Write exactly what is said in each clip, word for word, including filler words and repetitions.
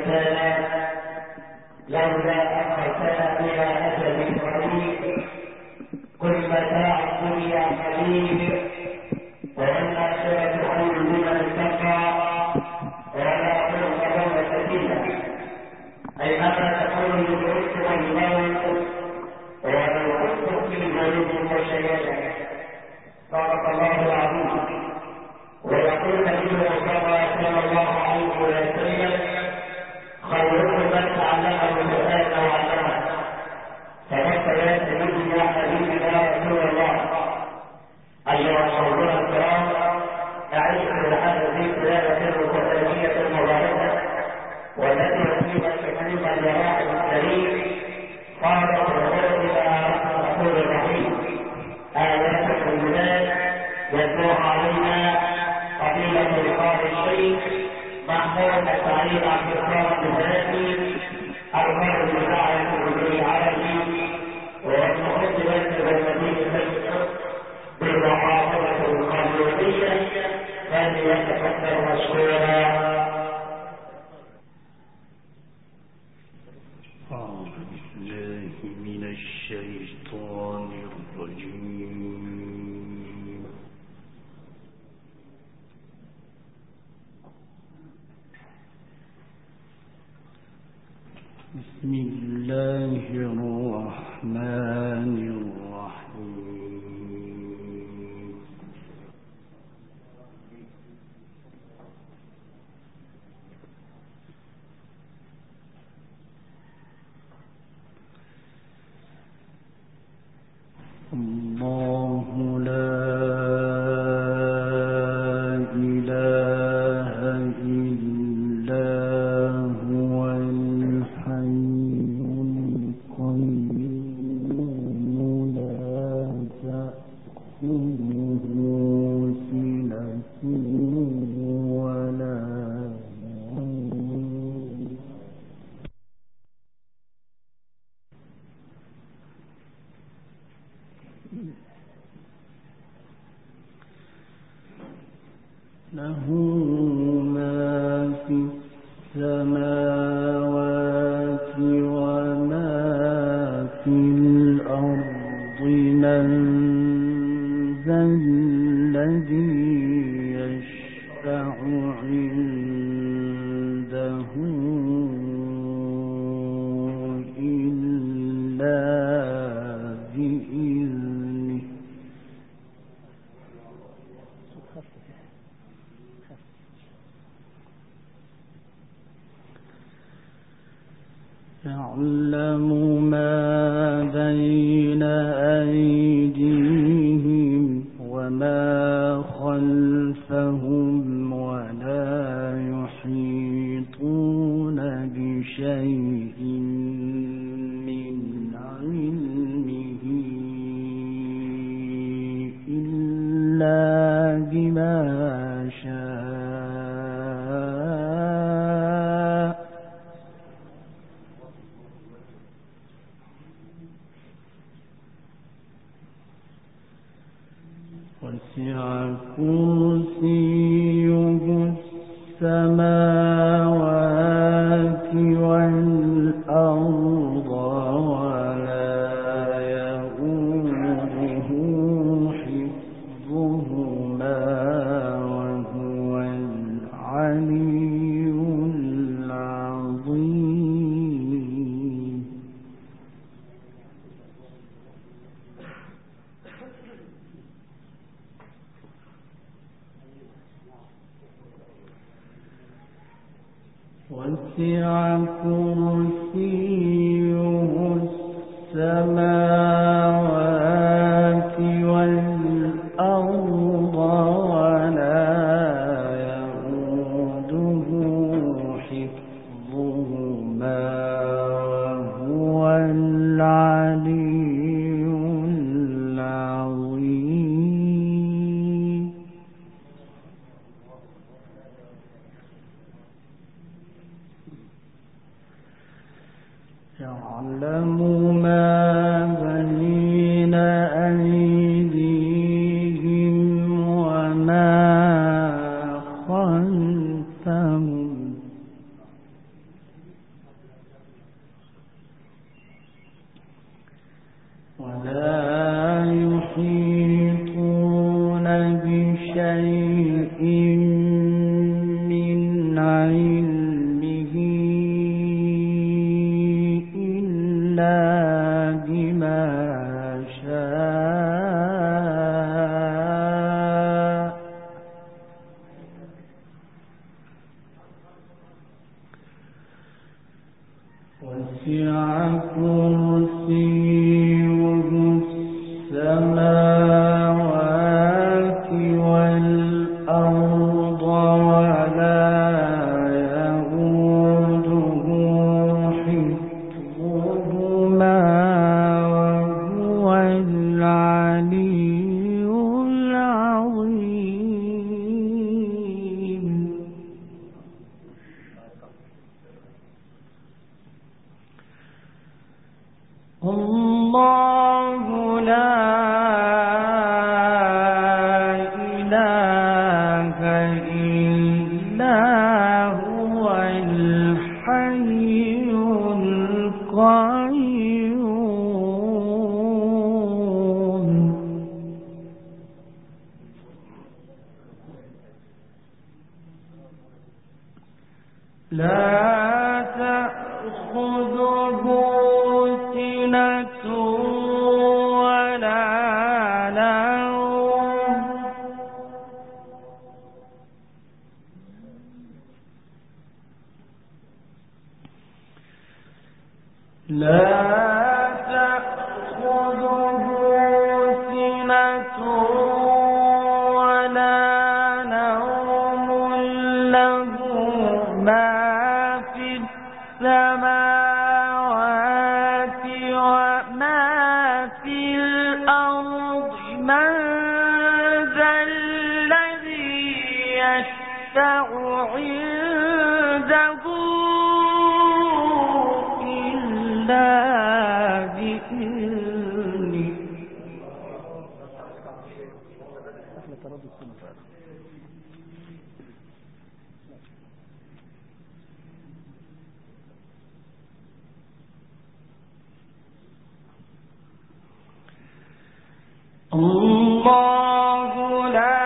إنسانا لولا أخرتنا إلى أجل قريب قل متاع الدنيا قليل والآخرة خير لمن اتقى ولا تلقى يوم سبيلا. أي ماذا تقول للعز والموت ولو كنت في جنوب وشيئا. صدق الله العظيم. ويقول نبينا صلى الله عليه وسلم خيركم من تعلم القرآن وعلمه. فنص يا سيدي يا حبيبي يا رسول الله. أيها الحضور الكرام، نعيش في هذه القراءة القرآنية المباركة والتي أقيمت تقريبا لراحل الكريم. قالت الرسول الرسول الرحيم آيات البلاد يتلوها علينا فضيلة القاضي الشيخ محمود سعيد عبد الصمد الهادي القاضي بتاعة الرجل العربي والمقدمة بالمدينة الشيخ بالمحافظة القانونية فليتفكر مشكورا. أعوذ بالله من الشيطان الرجيم. بسم الله الرحمن الرحيم. الله لا إله إلا هو الحي القيوم لا تأخذه سنة ولا نوم له ما في السماوات وما في الأرض. من ذا الذي يشفع عنده إلا بإذنه. يعلم ما بين أيديهم وما خلفهم ولا يحيطون بشيء من علمه إلا بما شاء. وسع كرسيه السماوات والأرض ولا يؤوده حفظهما وهو العلي العظيم. وسع كرسيه السماوات والأرض ولا يؤوده حفظهما وهو العلي العظيم. يعلم ما بين أيديهم وما خلفهم الله لا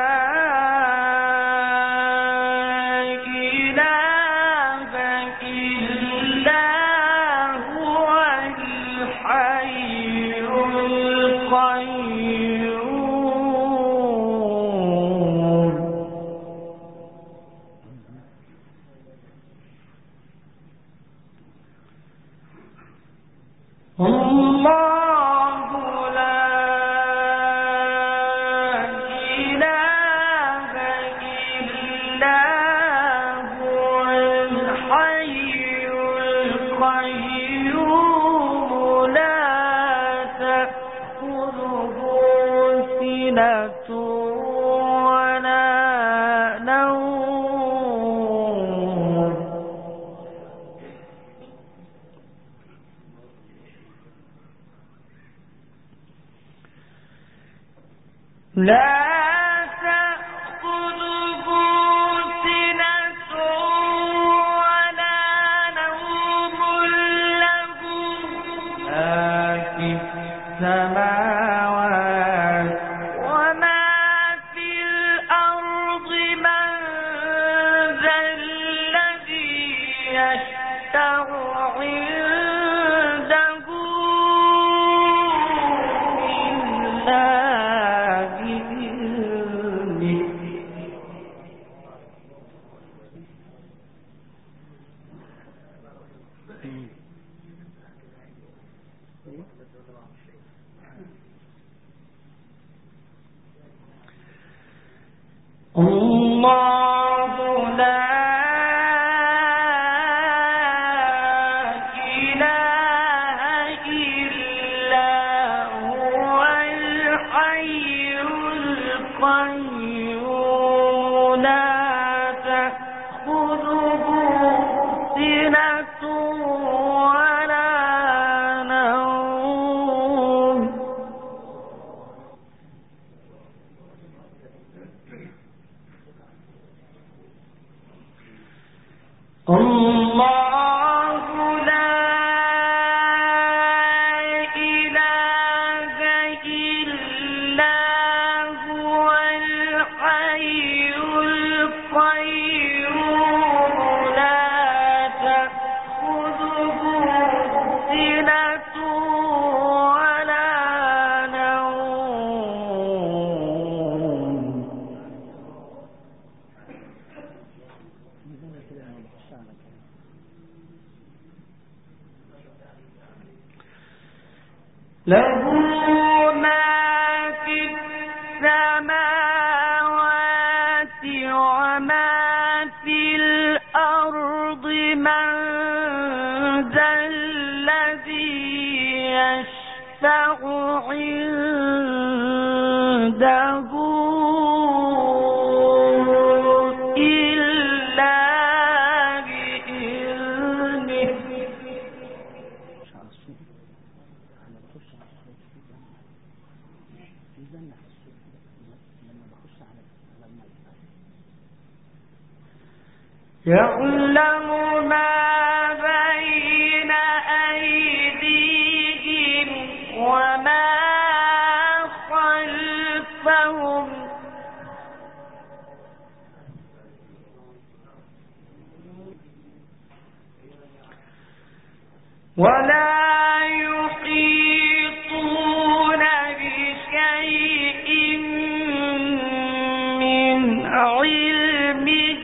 إله له ما في السماوات وما في الأرض من ذا الذي يشفع عنده إلا بإذنه يعلم ما بين أيديهم وما خلفهم ولا يحيطون بشيء من علمه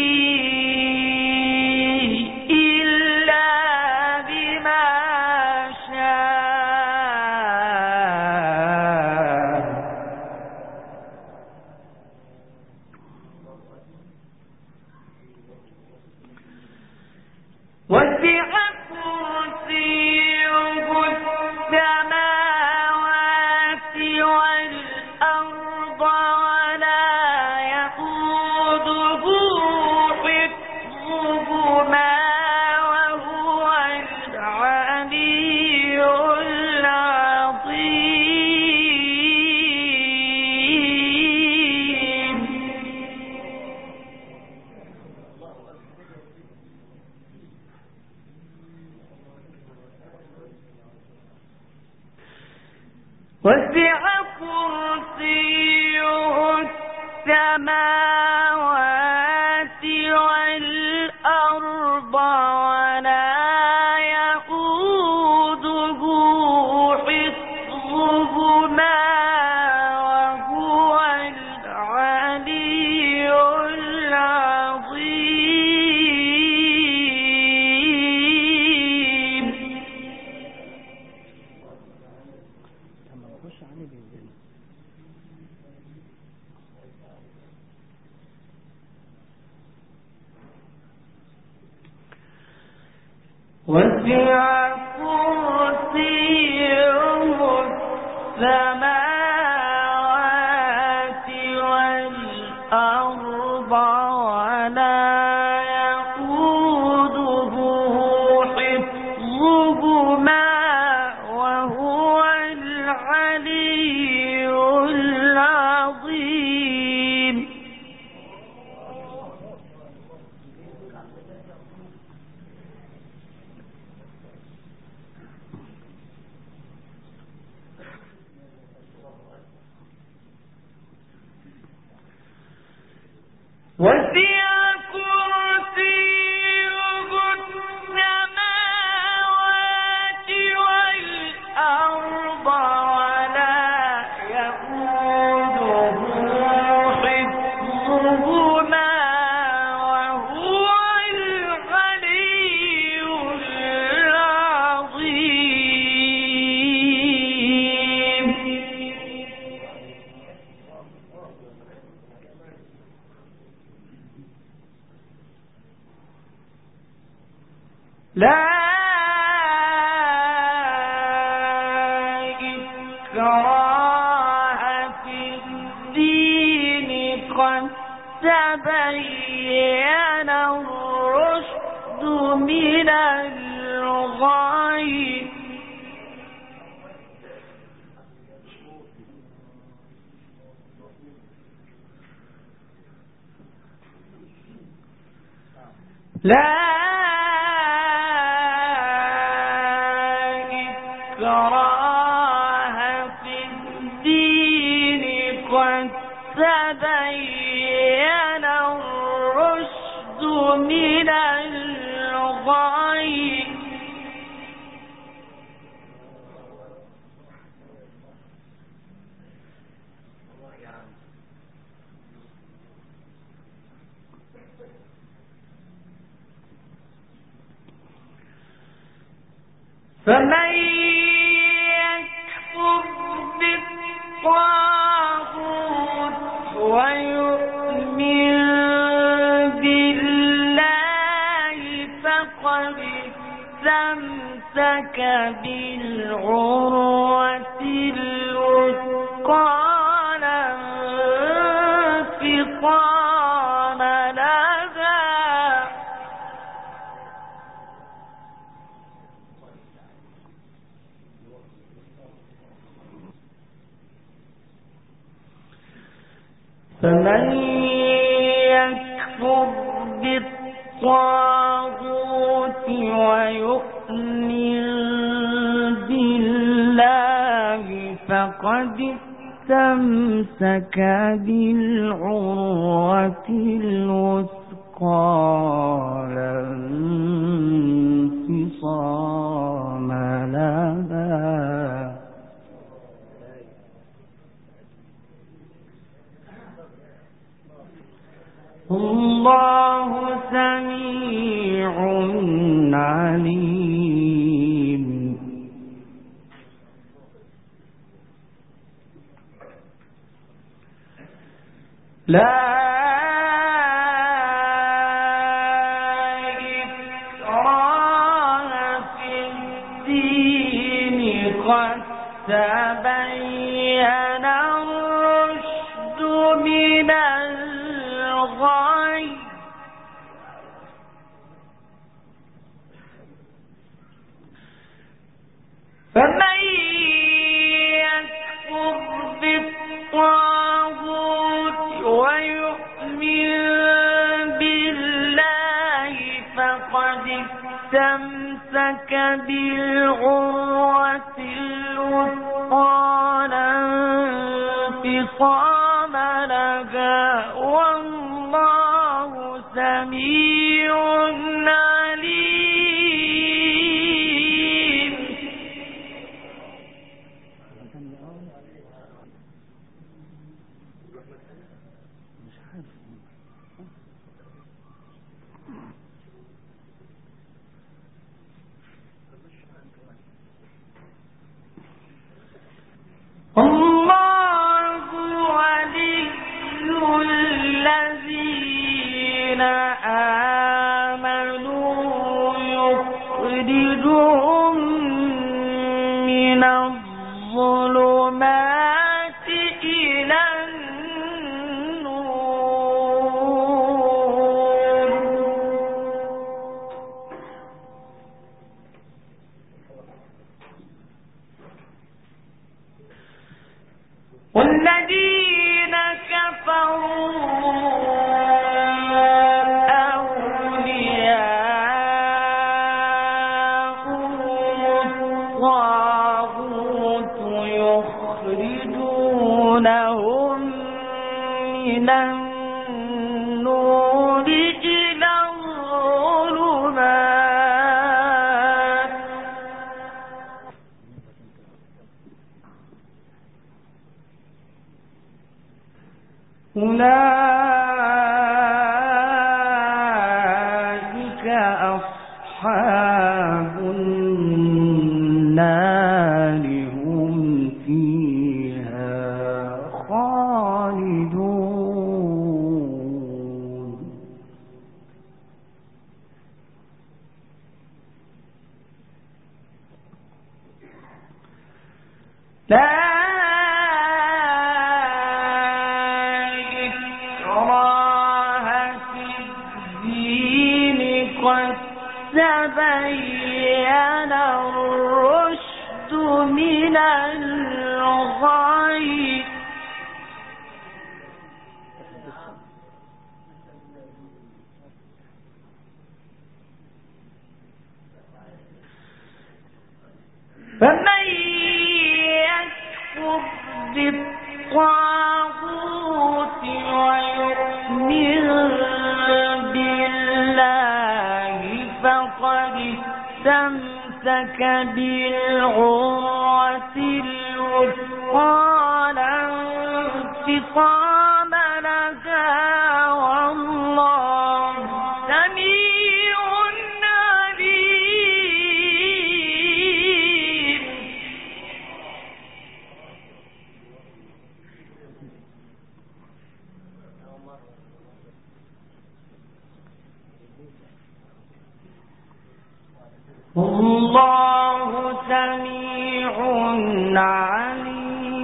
إلا بما شاء وسع كرسيه السماوات والأرض ولا يئوده حفظهما وهو العلي العظيم وسع كرسيه السماوات والأرض ولا يئوده حفظهما وهو العلي العظيم وسع كرسيه السماوات والأرض ولا يئوده حفظهما وهو العلي العظيم وسع كرسيه السماوات والأرض ولا يئوده حفظهما وهو العلي العظيم لا إكراه في الدين قد تبين الرشد من الغي لا إكراه في الدين قد تبين الرشد من الغي فمن يكفر بالطاغوت ويؤمن بالله فقد استمسك بالعروة الوثقى لا انفصام لها. فمن يكفر بالطاغوت ويؤمن بالله فقد استمسك بالعروة الوثقى لا انفصام لها. الله سميع عليم. لا إكراه في الدين قد تبين الرشد من الغي. فمن يكفر بالطاغوت ويؤمن بالله فقد استمسك بالعروة الوثقى لا انفصام لها والله سميع عليم. الله ولي الذين آمنوا يخرجهم من الظلمات إلى النور. والذين كفروا أولياءهم الطاغوت يخرجونهم من النور إلى الظلمات. أولئك أصحاب النار هم فيها خالدون. لا تبين الرشد من الغي. فمن يكفر بالطاغوت ويؤمن بالله فقد استمسك بالعروة الوثقى لا انفصام لها والله سميع عليم. والله سميع عليم.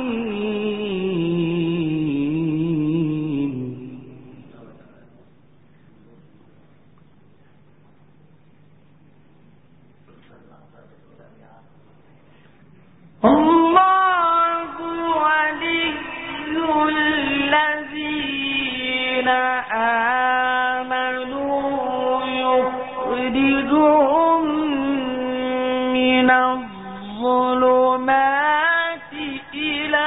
الله ولي الذين آمنوا يخرجهم من الظلمات إلى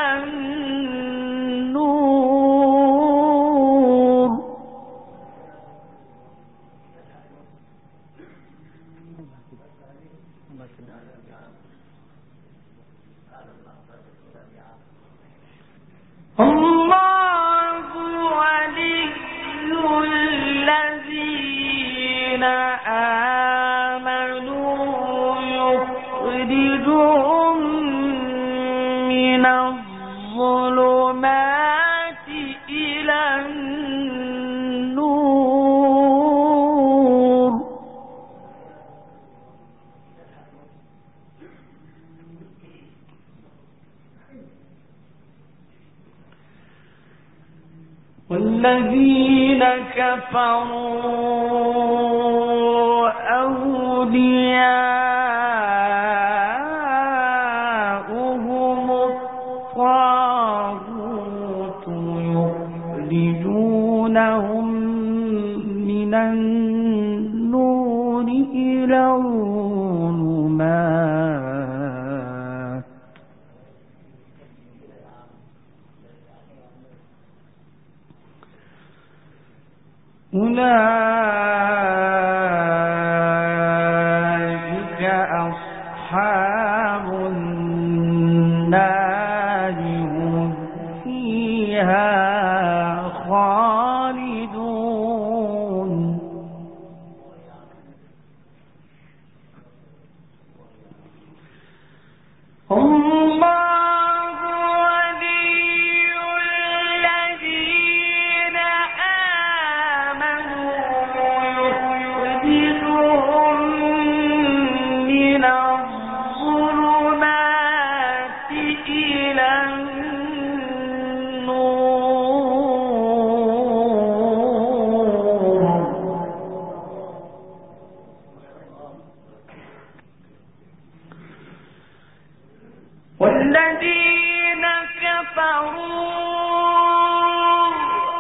النور. الله ولي الذين آمنوا يخرجهم من الظلمات إلى النور. والذين كفروا أولياؤهم الطاغوت يخرجونهم من النور إلى الظلمات. أولئك أصحاب النار هم فيها خالدون. الله ولي الذين آمنوا يخرجهم من الظلمات إلى النور. والذين كفروا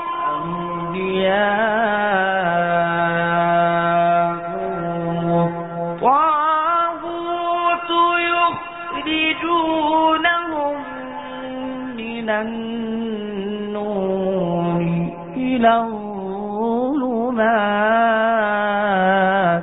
أولياؤهم الطاغوت يخرجونهم من النور إلى الظلمات.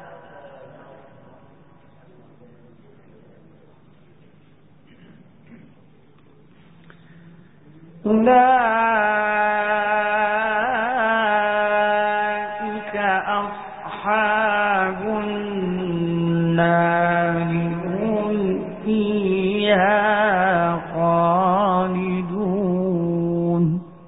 أولئك أصحاب النار هم فيها خالدون.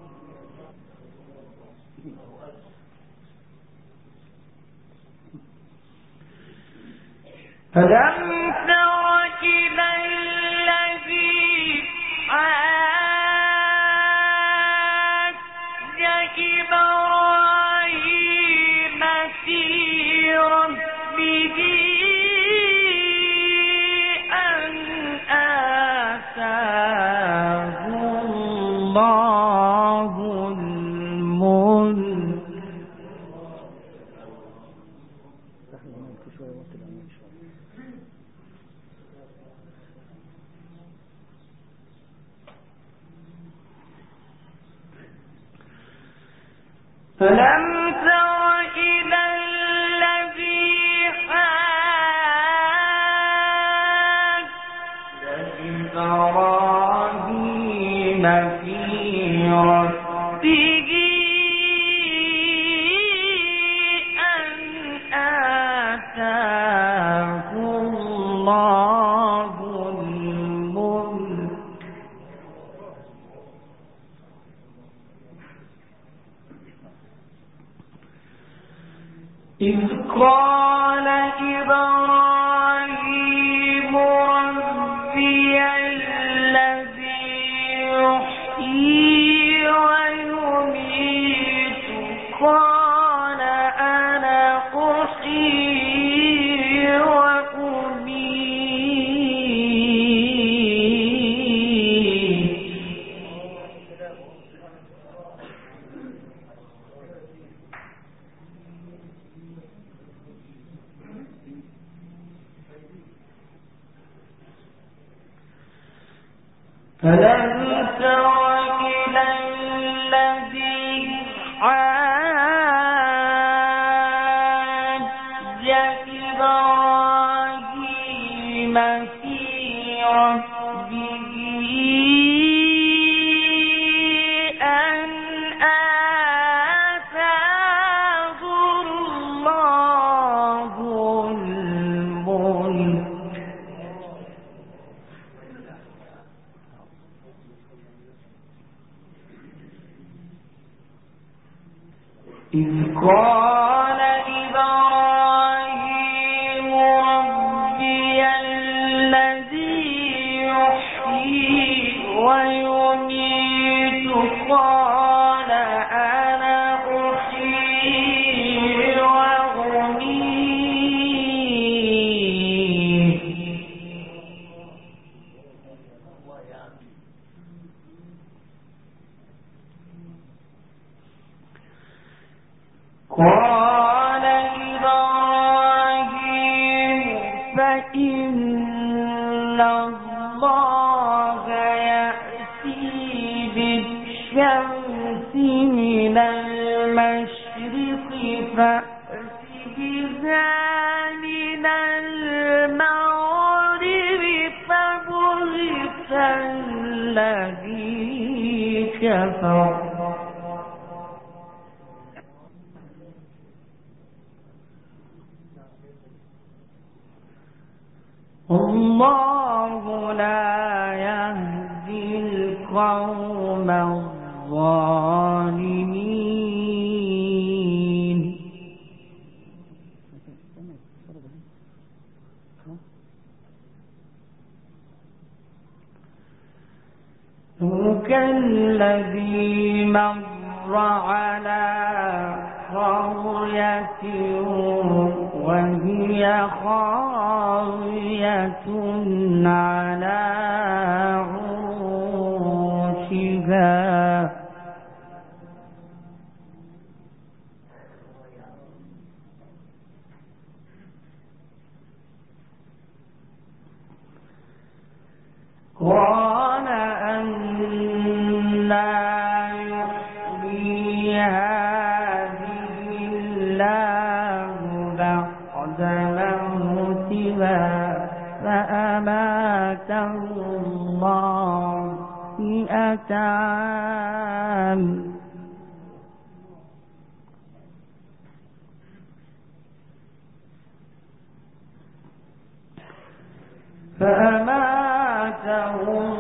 ألم تر إلى الذي حاج إبراهيم في ربه أن آتاه الله الملك. فلم تر إلى الذي حاج إبراهيم في ربه أن آتاه الله الملك. ألم تر إلى الذي حاج إبراهيم في ربه أن آتاه الله الملك إذ قال إبراهيم ربي الذي يحيي ويميت قال أنا أحيي وأميت قال إبراهيم فإن الله يأتي بالشمس من المشرق فأت بها من المغرب فبهت الذي كفر الله لا يهدي القوم الظالمين كالذي مر على قرية وهي خاوية على عروشها قال أنى يحيي هذه الله بعد موتها فأماته الله مئة عام فأماته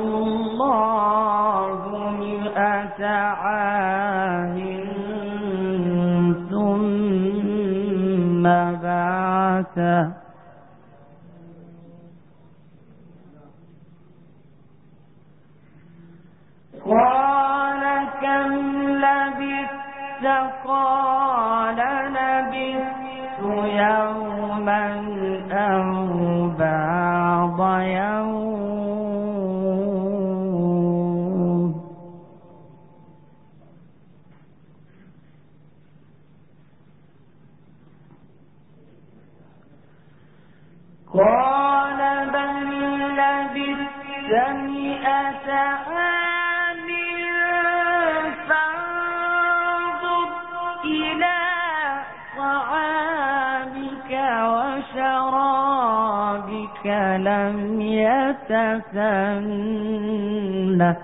الله مئة عام ثم بعثه قال كم لبثت قال لبثت يوما أو بعض يوم قال بل لبثت مئة عام فانظر إلى طعامك وشرابك لم يتسنه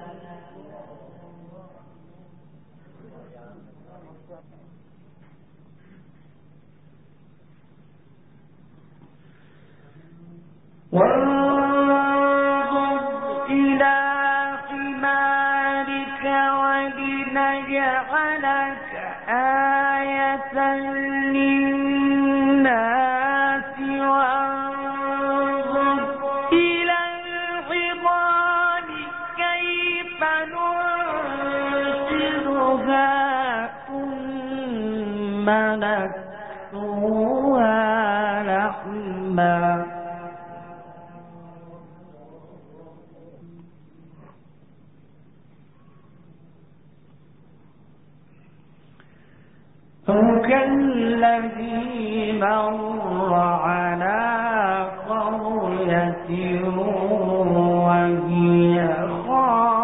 وانظر إلى حمارك ولنجعلك آية للناس وانظر إلى العظام كيف ننشزها ثم نكسوها لحما كالذي مر على قرية وهي خاوية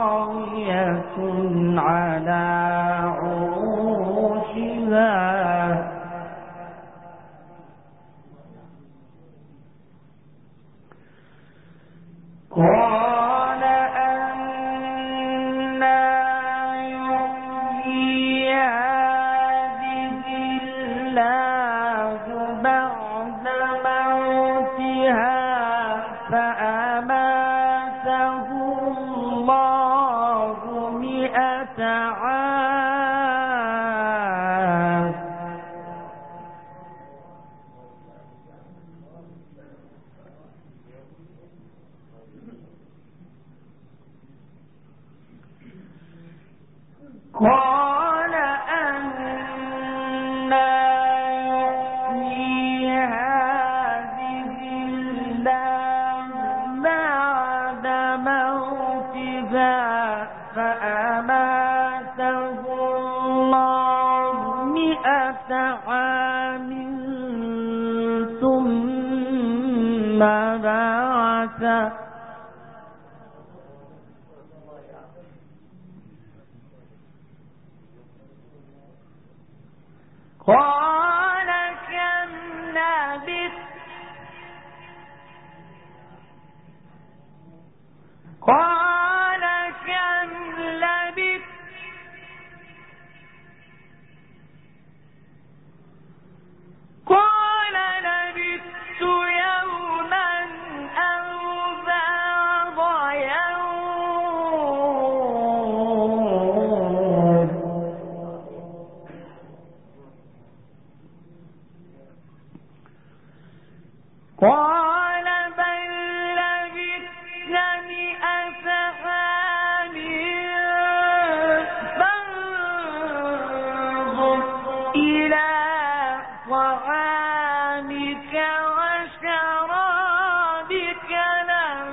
فأماته الله مئة عام ثم بعثه قال كم لبثت قال كم لبثت قال لبثت يوما أو بعض يوم قال بل لبثت مئة عام فانظر إلى طعامك وشرابك لم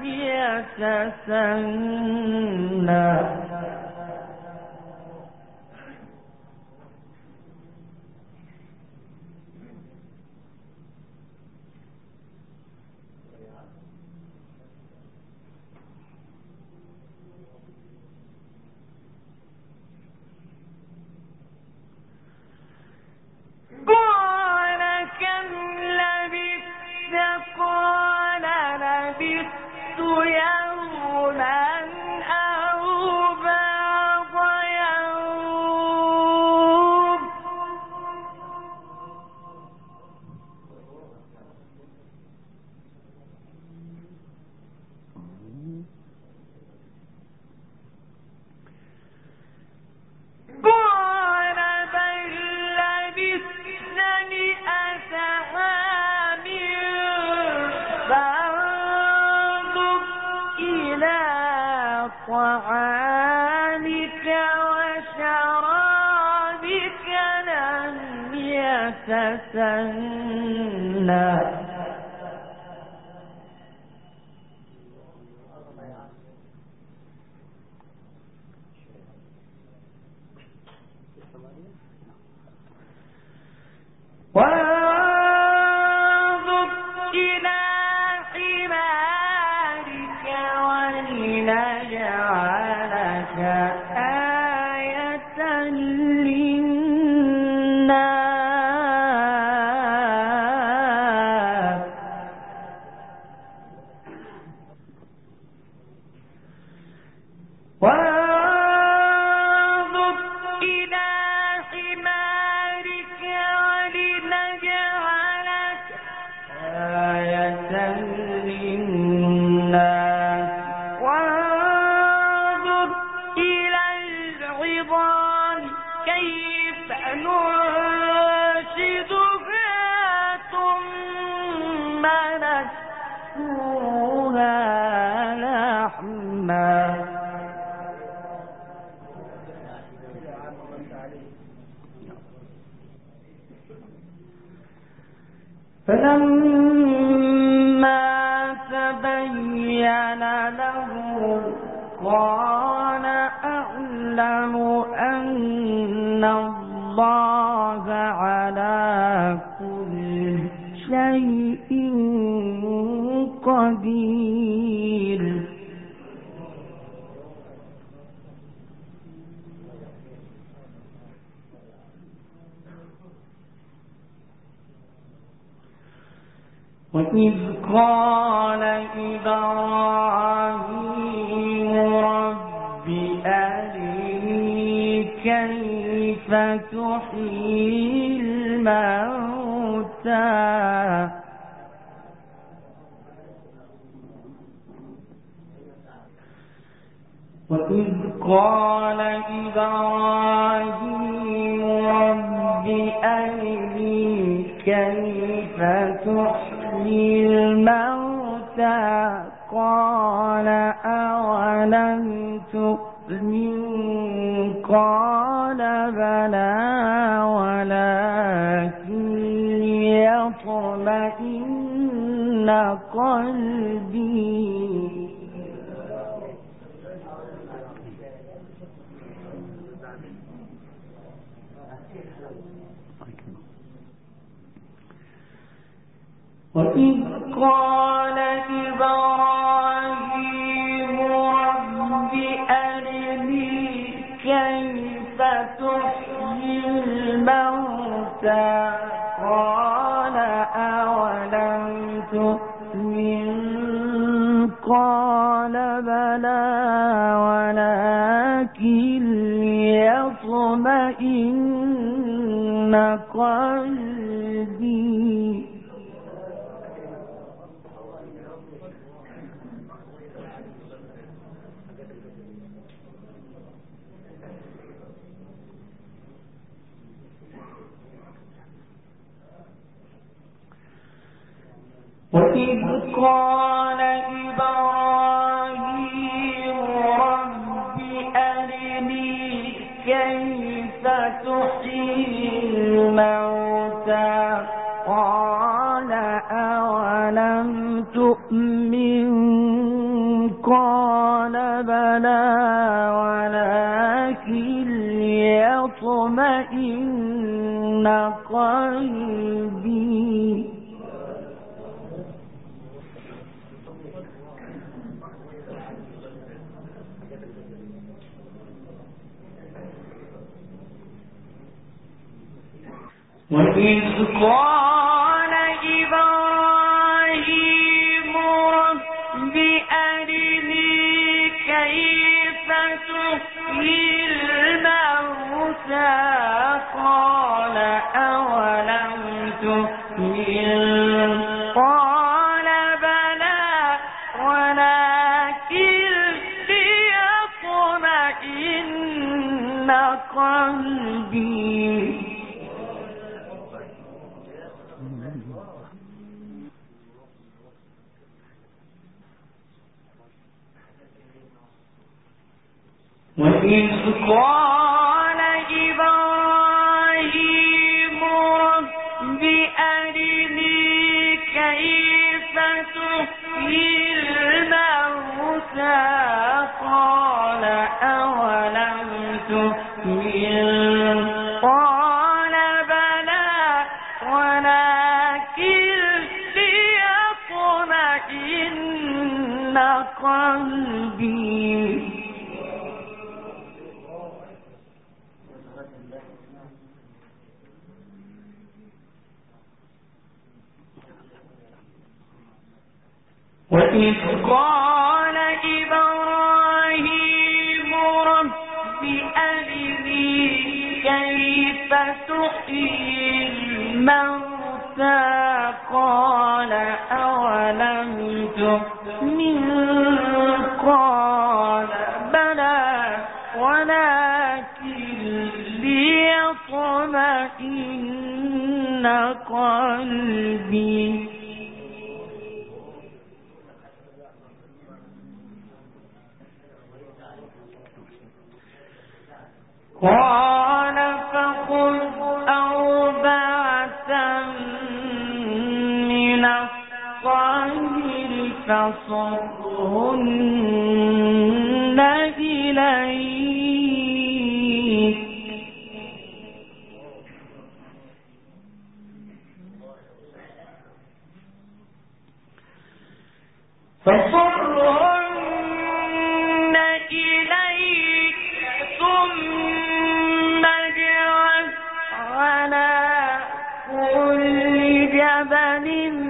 يتسنى قال كم لبثت قال لبثت يوما أو بعض يوم قال بل لبثت مئة عام فانظر إلى طعامك وشرابك لم يتسنى وانظر إلى حمارك ولنجعلك آية للناس وانظر إلى حمارك ولنجعلك آية للناس وانظر إلى العظام كيف ننشدها ثم نكسوها لحما فلما تبين له قال أعلم أن الله على كل شيء قدير وإذ قال إبراهيم رب أرني كيف تحيي الموتى وإذ قال إبراهيم رب أرني كيف تحيي الموتى قال أولم تؤمن قال بلى ولكن ليطمئن قلبي وإذ قال إبراهيم رب أرني كيف تحيي الموتى قال أولم تؤمن قال بلى ولكن ليطمئن قلبي وإذ قال إبراهيم رب أرني كيف تحيي الموتى قال أولم تؤمن قال بلى ولكن ليطمئن قلبي وإذ قال إبراهيم رب أرني كيف تحيي الموتى قال أولم تؤمن قال بلى ولكن ليطمئن قلبي وإذ قال إبراهيم رب أرني كيف تحيي الموتى قال أولم تؤمن قال بلى ولكن ليطمئن قلبي وإذ قال إبراهيم رب أرني كيف تحيي الموتى قال أولم تؤمن قال بلى ولكن ليطمئن قلبي قال فخذ أربعة من الطير فصرهن إليك فصرهن إليك ثم اجعل على كل جبل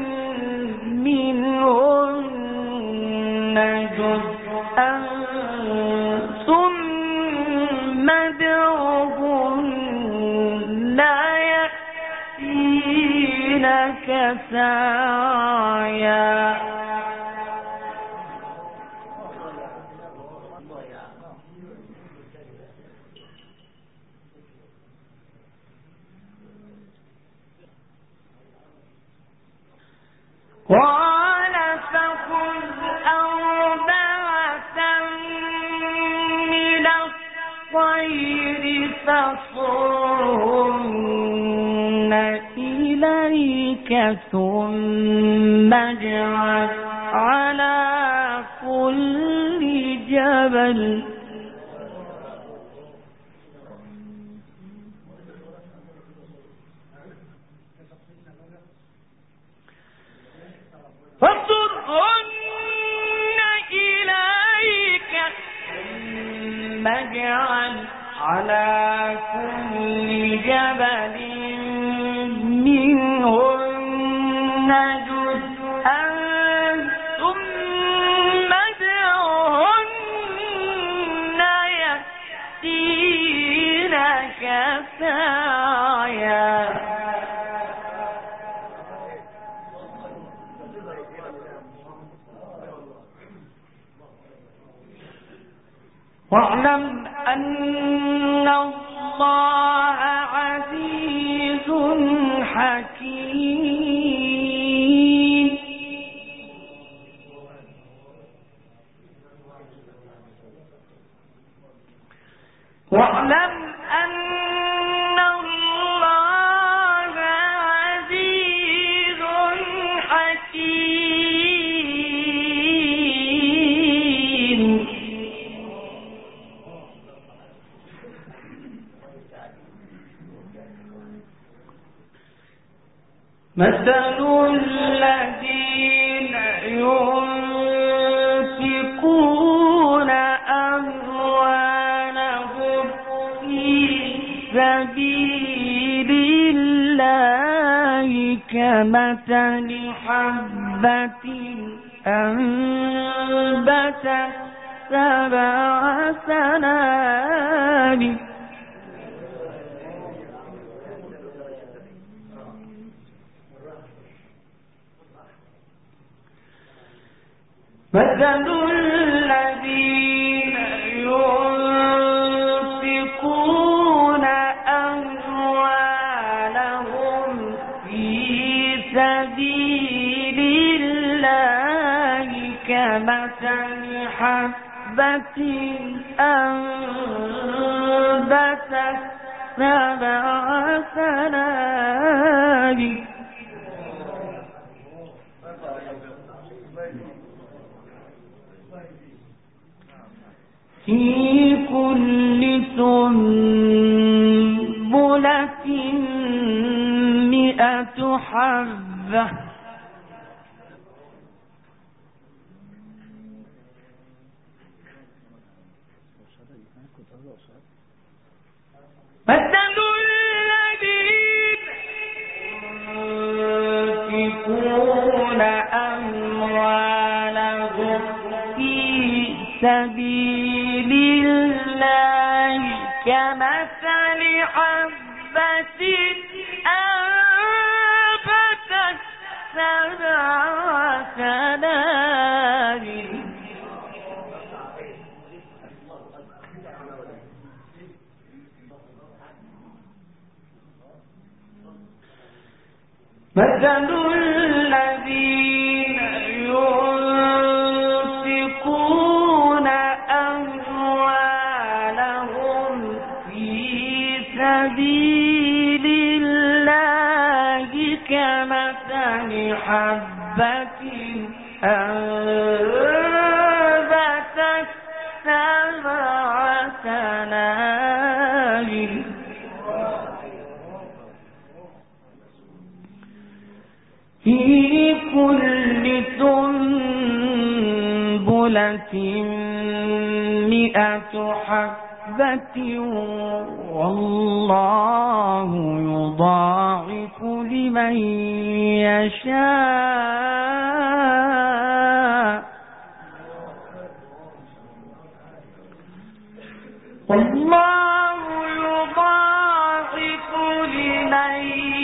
منهن جزءا ثم ادعهن يأتينك سعيا قال فخذ أربعة من الطير فصرهن إليك ثم اجعل على كل جبل على كل جبل منهن جزءا ثم ادعهن يأتينك سعيا واعلم أن الله عزيز حكيم واعلم أن الله عزيز حكيم مثل الذين ينفقون أموالهم في سبيل الله كمثل حبة أنبتت سبع سنابل مثل الذين ينفقون أموالهم في سبيل الله كمثل حبة أنبتت سبع سنابل في كل سنبلة مئة حبة مثل الذين ينفقون أموالهم في سبيل الله كمثل حبة أنبتت سبع سنابل مثل الذين ينفقون أموالهم في سبيل الله كمثل حبة أنبتت سبع سنابل في كل سنبلة مئة حبة والله يضاعف لمن يشاء والله يضاعف لمن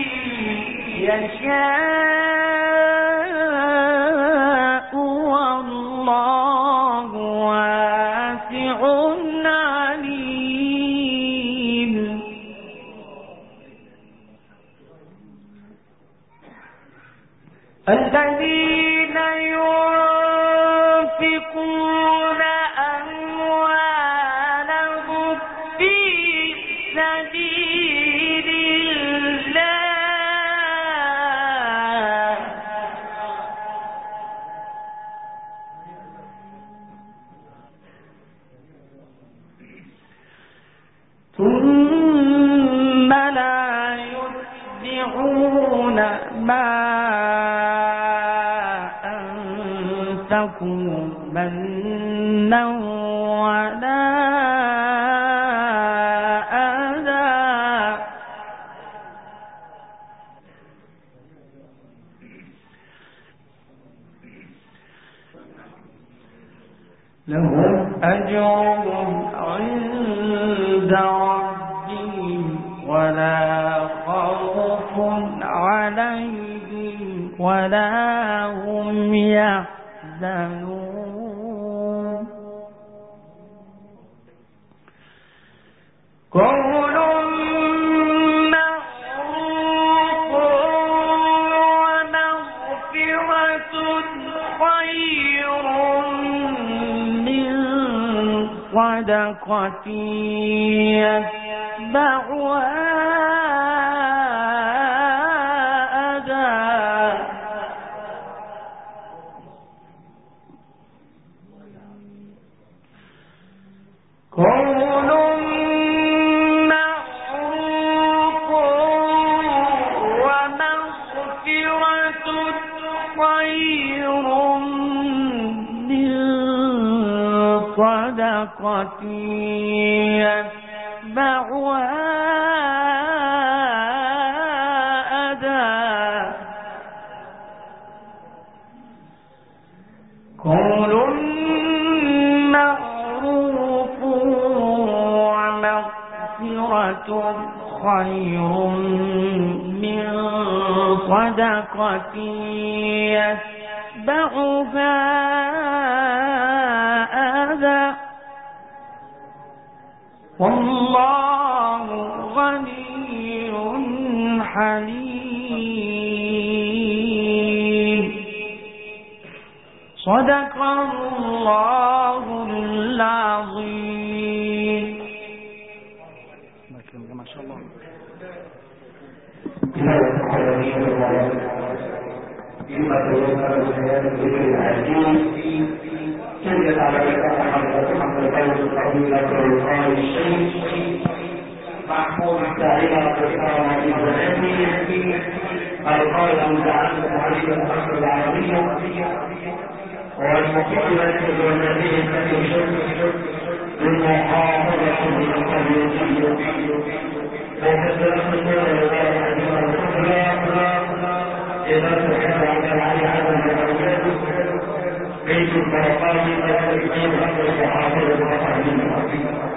يشاء والله واسع عليم الذين ينفقون أموالهم في سبيل الله ثم لا يتبعون ما أنفقوا منا ولا لهم أجرهم عند ربهم ولا خوف عليهم ولا هم يحزنون قول معروف ومغفرة خير من صدقة يتبعها قول معروف ومغفرة خير من صدقة يتبعها أذى قول خير من صدقة يتبعها أذى والله غني حليم صدق الله العظيم. ما شاء الله. شدت على محمد الفوز الطويل والقائل الشيخ محمود الساعدة والإكرام والمدني القائل المتعلق عليه الأصل العربية والمقيمة والنبي الكريم للمحافظة بالقبيلية وكذلك إذا تحب عبد العلي عدم الأولاد بيت البرقاني والتكبير أمر المحافظة والتعليم